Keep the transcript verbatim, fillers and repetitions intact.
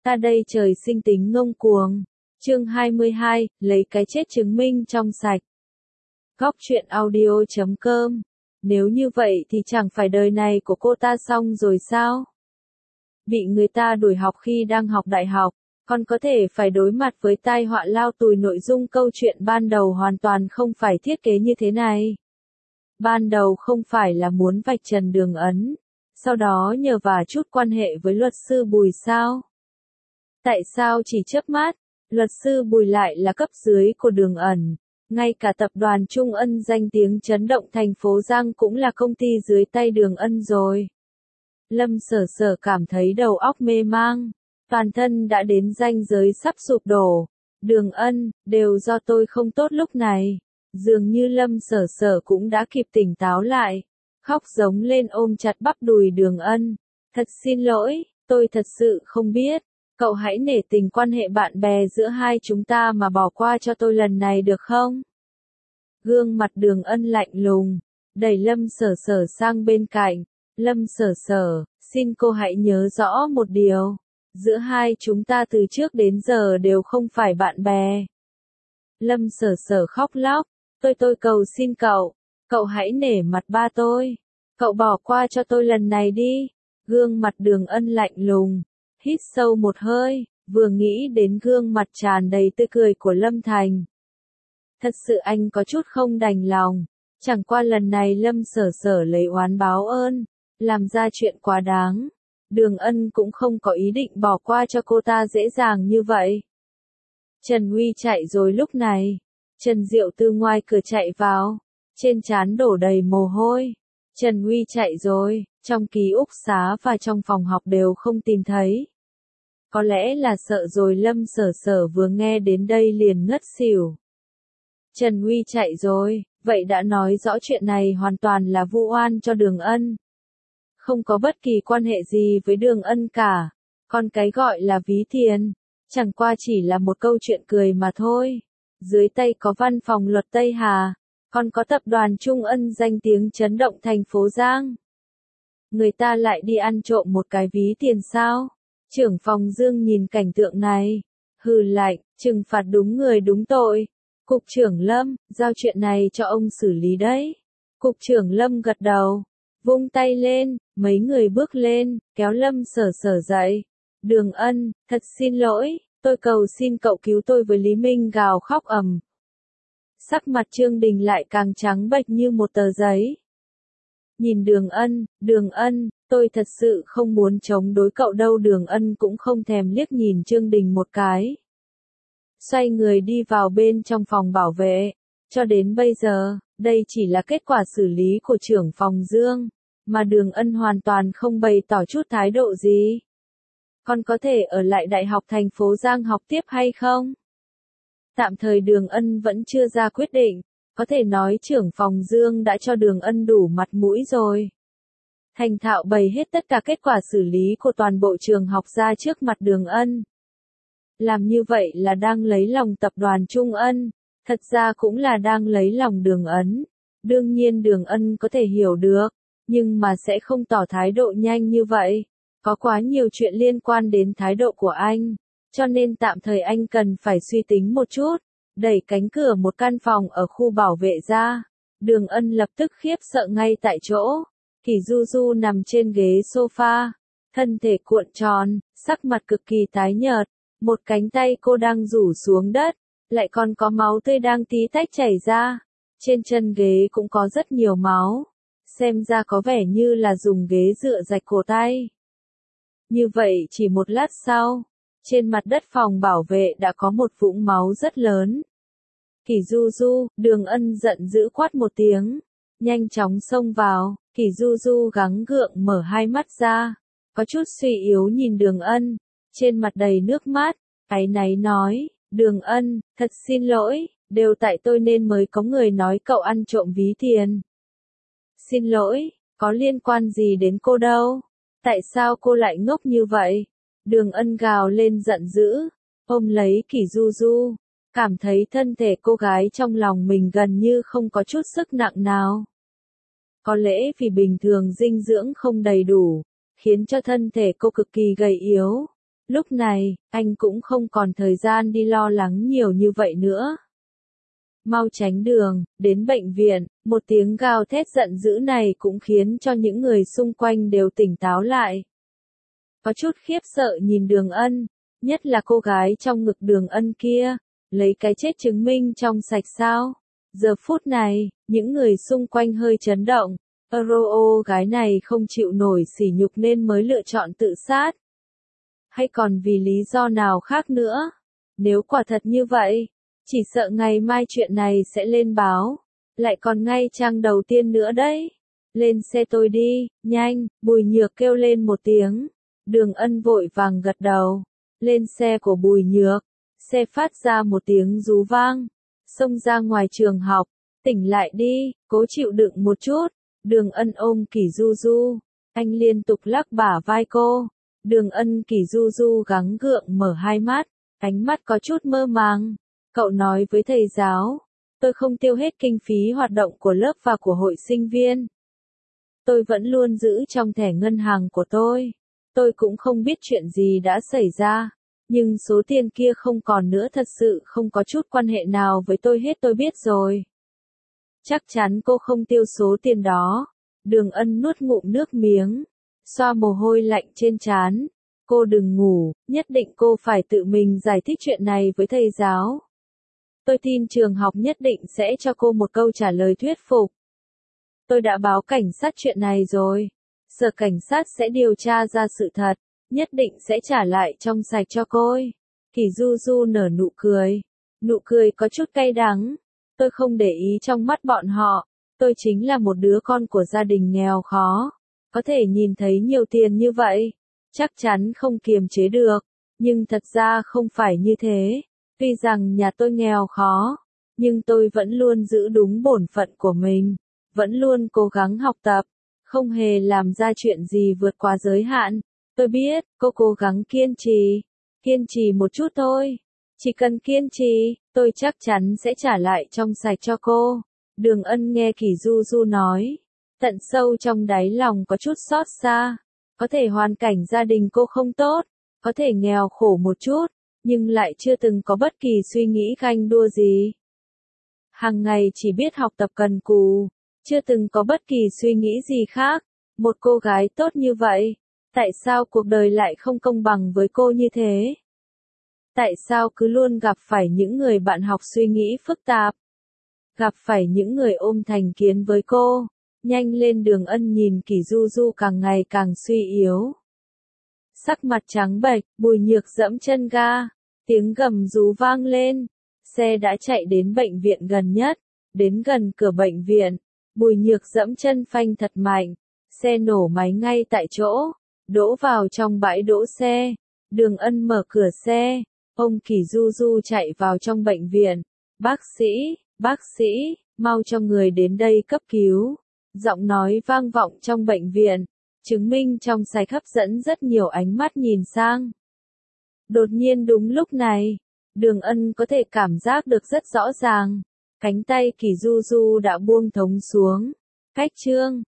Ta đây trời sinh tính ngông cuồng. Chương hai mươi hai, lấy cái chết chứng minh trong sạch. Góc truyện audio chấm com. Nếu như vậy thì chẳng phải đời này của cô ta xong rồi sao? Bị người ta đuổi học khi đang học đại học, còn có thể phải đối mặt với tai họa lao tù. Nội dung câu chuyện ban đầu hoàn toàn không phải thiết kế như thế này. Ban đầu không phải là muốn vạch trần Đường Ân, sau đó nhờ vả chút quan hệ với luật sư Bùi sao? Tại sao chỉ chớp mắt, luật sư Bùi lại là cấp dưới của Đường Ân? Ngay cả tập đoàn Trung Ân danh tiếng chấn động thành phố Giang cũng là công ty dưới tay Đường Ân rồi. Lâm Sở Sở cảm thấy đầu óc mê mang, toàn thân đã đến ranh giới sắp sụp đổ. Đường Ân, đều do tôi không tốt lúc này. Dường như Lâm Sở Sở cũng đã kịp tỉnh táo lại, khóc giống lên ôm chặt bắp đùi Đường Ân. Thật xin lỗi, tôi thật sự không biết. Cậu hãy nể tình quan hệ bạn bè giữa hai chúng ta mà bỏ qua cho tôi lần này được không? Gương mặt Đường Ân lạnh lùng, đẩy Lâm Sở Sở sang bên cạnh. Lâm Sở Sở, xin cô hãy nhớ rõ một điều. Giữa hai chúng ta từ trước đến giờ đều không phải bạn bè. Lâm Sở Sở khóc lóc. Tôi tôi cầu xin cậu, cậu hãy nể mặt ba tôi. Cậu bỏ qua cho tôi lần này đi. Gương mặt Đường Ân lạnh lùng, hít sâu một hơi, vừa nghĩ đến gương mặt tràn đầy tươi cười của Lâm Thành. Thật sự anh có chút không đành lòng, chẳng qua lần này Lâm Sở Sở lấy oán báo ơn, làm ra chuyện quá đáng. Đường Ân cũng không có ý định bỏ qua cho cô ta dễ dàng như vậy. Trần Huy chạy rồi lúc này. Trần Diệu từ ngoài cửa chạy vào, trên trán đổ đầy mồ hôi. Trần Huy chạy rồi, trong ký túc xá và trong phòng học đều không tìm thấy. Có lẽ là sợ rồi. Lâm Sở Sở vừa nghe đến đây liền ngất xỉu. Trần Huy chạy rồi, vậy đã nói rõ chuyện này hoàn toàn là vu oan cho Đường Ân. Không có bất kỳ quan hệ gì với Đường Ân cả, còn cái gọi là ví tiền, chẳng qua chỉ là một câu chuyện cười mà thôi. Dưới tay có văn phòng luật Tây Hà, còn có tập đoàn Trung Ân danh tiếng chấn động thành phố Giang. Người ta lại đi ăn trộm một cái ví tiền sao? Trưởng phòng Dương nhìn cảnh tượng này, hừ lạnh, trừng phạt đúng người đúng tội. Cục trưởng Lâm, giao chuyện này cho ông xử lý đấy. Cục trưởng Lâm gật đầu, vung tay lên, mấy người bước lên, kéo Lâm Sở Sở dậy. Đường Ân, thật xin lỗi. Tôi cầu xin cậu cứu tôi với Lý Minh gào khóc ầm. Sắc mặt Trương Đình lại càng trắng bệch như một tờ giấy. Nhìn Đường Ân, Đường Ân, tôi thật sự không muốn chống đối cậu đâu. Đường Ân cũng không thèm liếc nhìn Trương Đình một cái. Xoay người đi vào bên trong phòng bảo vệ. Cho đến bây giờ, đây chỉ là kết quả xử lý của trưởng phòng Dương, mà Đường Ân hoàn toàn không bày tỏ chút thái độ gì. Còn có thể ở lại Đại học thành phố Giang học tiếp hay không? Tạm thời Đường Ân vẫn chưa ra quyết định, có thể nói trưởng phòng Dương đã cho Đường Ân đủ mặt mũi rồi. Thành thạo bày hết tất cả kết quả xử lý của toàn bộ trường học ra trước mặt Đường Ân. Làm như vậy là đang lấy lòng tập đoàn Trung Ân, thật ra cũng là đang lấy lòng Đường Ân. Đương nhiên Đường Ân có thể hiểu được, nhưng mà sẽ không tỏ thái độ nhanh như vậy. Có quá nhiều chuyện liên quan đến thái độ của anh, cho nên tạm thời anh cần phải suy tính một chút. Đẩy cánh cửa một căn phòng ở khu bảo vệ ra, Đường Ân lập tức khiếp sợ ngay tại chỗ. Kỷ Du Du nằm trên ghế sofa, thân thể cuộn tròn, sắc mặt cực kỳ tái nhợt, một cánh tay cô đang rủ xuống đất, lại còn có máu tươi đang tí tách chảy ra. Trên chân ghế cũng có rất nhiều máu, xem ra có vẻ như là dùng ghế dựa rạch cổ tay. Như vậy chỉ một lát sau, trên mặt đất phòng bảo vệ đã có một vũng máu rất lớn. Kỷ Du Du, Đường Ân giận dữ quát một tiếng, nhanh chóng xông vào. Kỷ Du Du gắng gượng mở hai mắt ra, có chút suy yếu nhìn Đường Ân, trên mặt đầy nước mắt, áy náy nói, Đường Ân, thật xin lỗi, đều tại tôi nên mới có người nói cậu ăn trộm ví tiền. Xin lỗi, có liên quan gì đến cô đâu? Tại sao cô lại ngốc như vậy? Đường Ân gào lên giận dữ, ôm lấy Kỷ Du Du, cảm thấy thân thể cô gái trong lòng mình gần như không có chút sức nặng nào. Có lẽ vì bình thường dinh dưỡng không đầy đủ, khiến cho thân thể cô cực kỳ gầy yếu. Lúc này, anh cũng không còn thời gian đi lo lắng nhiều như vậy nữa. Mau tránh đường, đến bệnh viện, một tiếng gào thét giận dữ này cũng khiến cho những người xung quanh đều tỉnh táo lại. Có chút khiếp sợ nhìn Đường Ân, nhất là cô gái trong ngực Đường Ân kia, lấy cái chết chứng minh trong sạch sao? Giờ phút này, những người xung quanh hơi chấn động, Euro gái này không chịu nổi sỉ nhục nên mới lựa chọn tự sát. Hay còn vì lý do nào khác nữa? Nếu quả thật như vậy, chỉ sợ ngày mai chuyện này sẽ lên báo, lại còn ngay trang đầu tiên nữa đấy. Lên xe tôi đi, nhanh, Bùi Nhược kêu lên một tiếng. Đường Ân vội vàng gật đầu. Lên xe của Bùi Nhược, xe phát ra một tiếng rú vang, xông ra ngoài trường học. Tỉnh lại đi, cố chịu đựng một chút. Đường Ân ôm Kỷ Du Du, anh liên tục lắc bả vai cô. Đường Ân Kỷ Du Du gắng gượng mở hai mắt, ánh mắt có chút mơ màng. Cậu nói với thầy giáo, tôi không tiêu hết kinh phí hoạt động của lớp và của hội sinh viên. Tôi vẫn luôn giữ trong thẻ ngân hàng của tôi. Tôi cũng không biết chuyện gì đã xảy ra, nhưng số tiền kia không còn nữa, thật sự không có chút quan hệ nào với tôi hết, tôi biết rồi. Chắc chắn cô không tiêu số tiền đó. Đường Ân nuốt ngụm nước miếng, xoa mồ hôi lạnh trên trán. Cô đừng ngủ, nhất định cô phải tự mình giải thích chuyện này với thầy giáo. Tôi tin trường học nhất định sẽ cho cô một câu trả lời thuyết phục. Tôi đã báo cảnh sát chuyện này rồi. Sở cảnh sát sẽ điều tra ra sự thật, nhất định sẽ trả lại trong sạch cho cô. Kỷ Du Du nở nụ cười. Nụ cười có chút cay đắng. Tôi không để ý trong mắt bọn họ. Tôi chính là một đứa con của gia đình nghèo khó. Có thể nhìn thấy nhiều tiền như vậy, chắc chắn không kiềm chế được. Nhưng thật ra không phải như thế. Tuy rằng nhà tôi nghèo khó, nhưng tôi vẫn luôn giữ đúng bổn phận của mình. Vẫn luôn cố gắng học tập. Không hề làm ra chuyện gì vượt quá giới hạn. Tôi biết, cô cố gắng kiên trì. Kiên trì một chút thôi. Chỉ cần kiên trì, tôi chắc chắn sẽ trả lại trong sạch cho cô. Đường Ân nghe Kỷ Du Du nói. Tận sâu trong đáy lòng có chút xót xa. Có thể hoàn cảnh gia đình cô không tốt. Có thể nghèo khổ một chút. Nhưng lại chưa từng có bất kỳ suy nghĩ ganh đua gì. Hàng ngày chỉ biết học tập cần cù. Chưa từng có bất kỳ suy nghĩ gì khác. Một cô gái tốt như vậy, tại sao cuộc đời lại không công bằng với cô như thế? Tại sao cứ luôn gặp phải những người bạn học suy nghĩ phức tạp? Gặp phải những người ôm thành kiến với cô? Nhanh lên. Đường Ân nhìn Kỷ Du Du càng ngày càng suy yếu. Sắc mặt trắng bệch, Bùi Nhược dẫm chân ga. Tiếng gầm rú vang lên. Xe đã chạy đến bệnh viện gần nhất. Đến gần cửa bệnh viện, Bùi Nhược dẫm chân phanh thật mạnh. Xe nổ máy ngay tại chỗ, đỗ vào trong bãi đỗ xe. Đường Ân mở cửa xe, ông Kỷ Du Du chạy vào trong bệnh viện. Bác sĩ, bác sĩ, mau cho người đến đây cấp cứu. Giọng nói vang vọng trong bệnh viện, chứng minh trong sạch hấp dẫn rất nhiều ánh mắt nhìn sang. Đột nhiên đúng lúc này, Đường Ân có thể cảm giác được rất rõ ràng. Cánh tay Kỷ Du Du đã buông thõng xuống. Cách chương